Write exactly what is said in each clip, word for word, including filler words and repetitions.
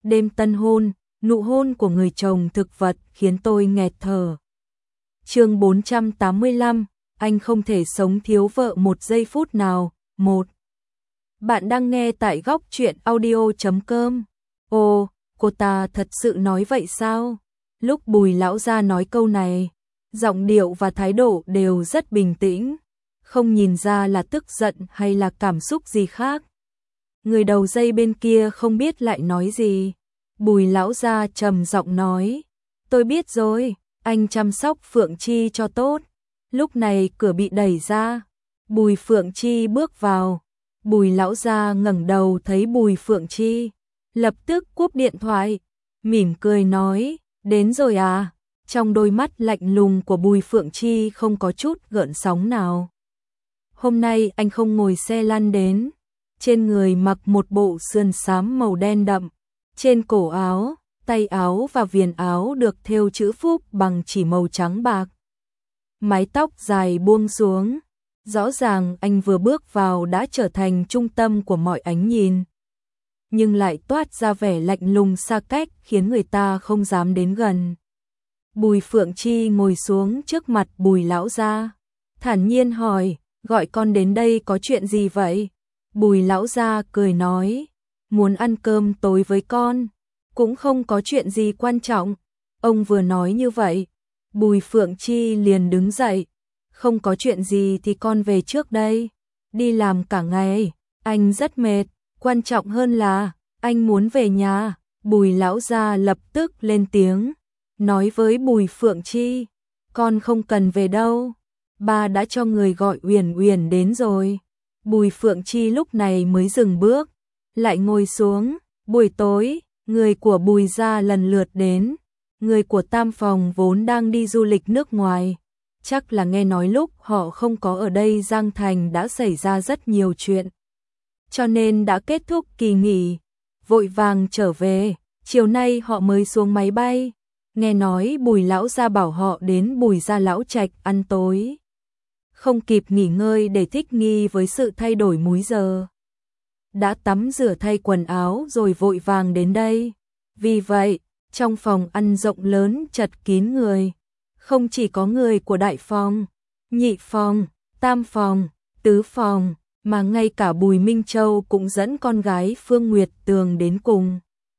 Đêm tân hôn, nụ hôn của người chồng thực vật khiến tôi nghẹt thở. Chương bốn trăm tám mươi lăm, anh không thể sống thiếu vợ một giây phút nào. Một. Bạn đang nghe tại góc truyện audio chấm com. Ồ, cô ta thật sự nói vậy sao? Lúc Bùi lão gia nói câu này, giọng điệu và thái độ đều rất bình tĩnh, không nhìn ra là tức giận hay là cảm xúc gì khác. Người đầu dây bên kia không biết lại nói gì. Bùi lão gia trầm giọng nói, tôi biết rồi, anh chăm sóc Phượng Chi cho tốt. Lúc này cửa bị đẩy ra, Bùi Phượng Chi bước vào. Bùi lão gia ngẩng đầu thấy Bùi Phượng Chi, lập tức cúp điện thoại, mỉm cười nói, đến rồi à? Trong đôi mắt lạnh lùng của Bùi Phượng Chi không có chút gợn sóng nào. Hôm nay anh không ngồi xe lăn đến, trên người mặc một bộ sườn xám màu đen đậm, trên cổ áo, tay áo và viền áo được thêu chữ phúc bằng chỉ màu trắng bạc. Mái tóc dài buông xuống, rõ ràng anh vừa bước vào đã trở thành trung tâm của mọi ánh nhìn, nhưng lại toát ra vẻ lạnh lùng xa cách khiến người ta không dám đến gần. Bùi Phượng Chi ngồi xuống trước mặt Bùi lão gia, thản nhiên hỏi, gọi con đến đây có chuyện gì vậy? Bùi lão gia cười nói, muốn ăn cơm tối với con, cũng không có chuyện gì quan trọng. Ông vừa nói như vậy, Bùi Phượng Chi liền đứng dậy, không có chuyện gì thì con về trước đây, đi làm cả ngày, anh rất mệt, quan trọng hơn là, anh muốn về nhà. Bùi lão gia lập tức lên tiếng, nói với Bùi Phượng Chi, con không cần về đâu, ba đã cho người gọi Uyển Uyển đến rồi. Bùi Phượng Chi lúc này mới dừng bước, lại ngồi xuống. Buổi tối, người của Bùi gia lần lượt đến, người của Tam phòng vốn đang đi du lịch nước ngoài, chắc là nghe nói lúc họ không có ở đây Giang Thành đã xảy ra rất nhiều chuyện, cho nên đã kết thúc kỳ nghỉ, vội vàng trở về, chiều nay họ mới xuống máy bay. Nghe nói Bùi lão gia bảo họ đến Bùi gia lão trạch ăn tối, không kịp nghỉ ngơi để thích nghi với sự thay đổi múi giờ, đã tắm rửa thay quần áo rồi vội vàng đến đây. Vì vậy, trong phòng ăn rộng lớn chật kín người, không chỉ có người của đại phòng, nhị phòng, tam phòng, tứ phòng, mà ngay cả Bùi Minh Châu cũng dẫn con gái Phương Nguyệt Tường đến cùng.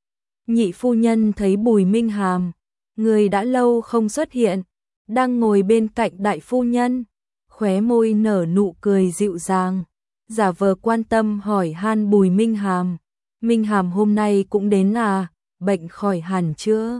Nhị phu nhân thấy Bùi Minh Hàm, người đã lâu không xuất hiện, đang ngồi bên cạnh đại phu nhân, khóe môi nở nụ cười dịu dàng, giả vờ quan tâm hỏi han Bùi Minh Hàm, Minh Hàm hôm nay cũng đến à, bệnh khỏi hẳn chưa?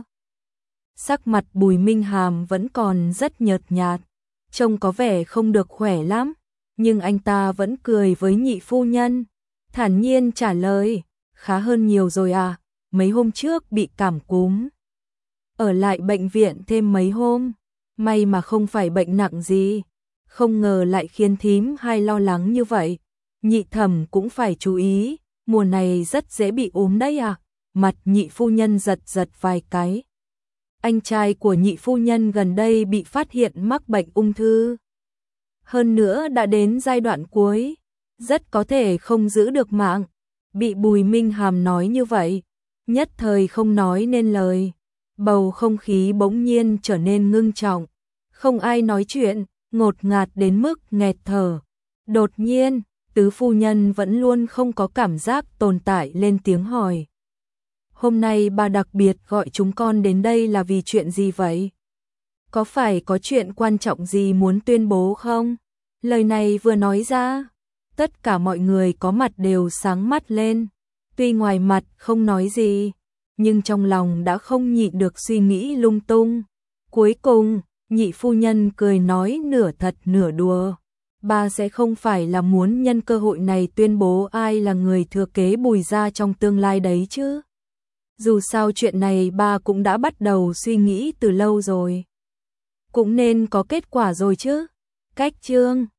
Sắc mặt Bùi Minh Hàm vẫn còn rất nhợt nhạt, trông có vẻ không được khỏe lắm, nhưng anh ta vẫn cười với nhị phu nhân, thản nhiên trả lời, khá hơn nhiều rồi à, mấy hôm trước bị cảm cúm, ở lại bệnh viện thêm mấy hôm, may mà không phải bệnh nặng gì, không ngờ lại khiến thím hai lo lắng như vậy. Nhị thẩm cũng phải chú ý, mùa này rất dễ bị ốm đấy à. Mặt nhị phu nhân giật giật vài cái. Anh trai của nhị phu nhân gần đây bị phát hiện mắc bệnh ung thư, hơn nữa đã đến giai đoạn cuối, rất có thể không giữ được mạng. Bị Bùi Minh Hàm nói như vậy, nhất thời không nói nên lời, bầu không khí bỗng nhiên trở nên ngưng trọng, không ai nói chuyện, ngột ngạt đến mức nghẹt thở. Đột nhiên, tứ phu nhân vẫn luôn không có cảm giác tồn tại lên tiếng hỏi, hôm nay bà đặc biệt gọi chúng con đến đây là vì chuyện gì vậy? Có phải có chuyện quan trọng gì muốn tuyên bố không? Lời này vừa nói ra, tất cả mọi người có mặt đều sáng mắt lên, tuy ngoài mặt không nói gì, nhưng trong lòng đã không nhịn được suy nghĩ lung tung. Cuối cùng, nhị phu nhân cười nói nửa thật nửa đùa, bà sẽ không phải là muốn nhân cơ hội này tuyên bố ai là người thừa kế Bùi gia trong tương lai đấy chứ? Dù sao chuyện này bà cũng đã bắt đầu suy nghĩ từ lâu rồi, cũng nên có kết quả rồi chứ. Cách chương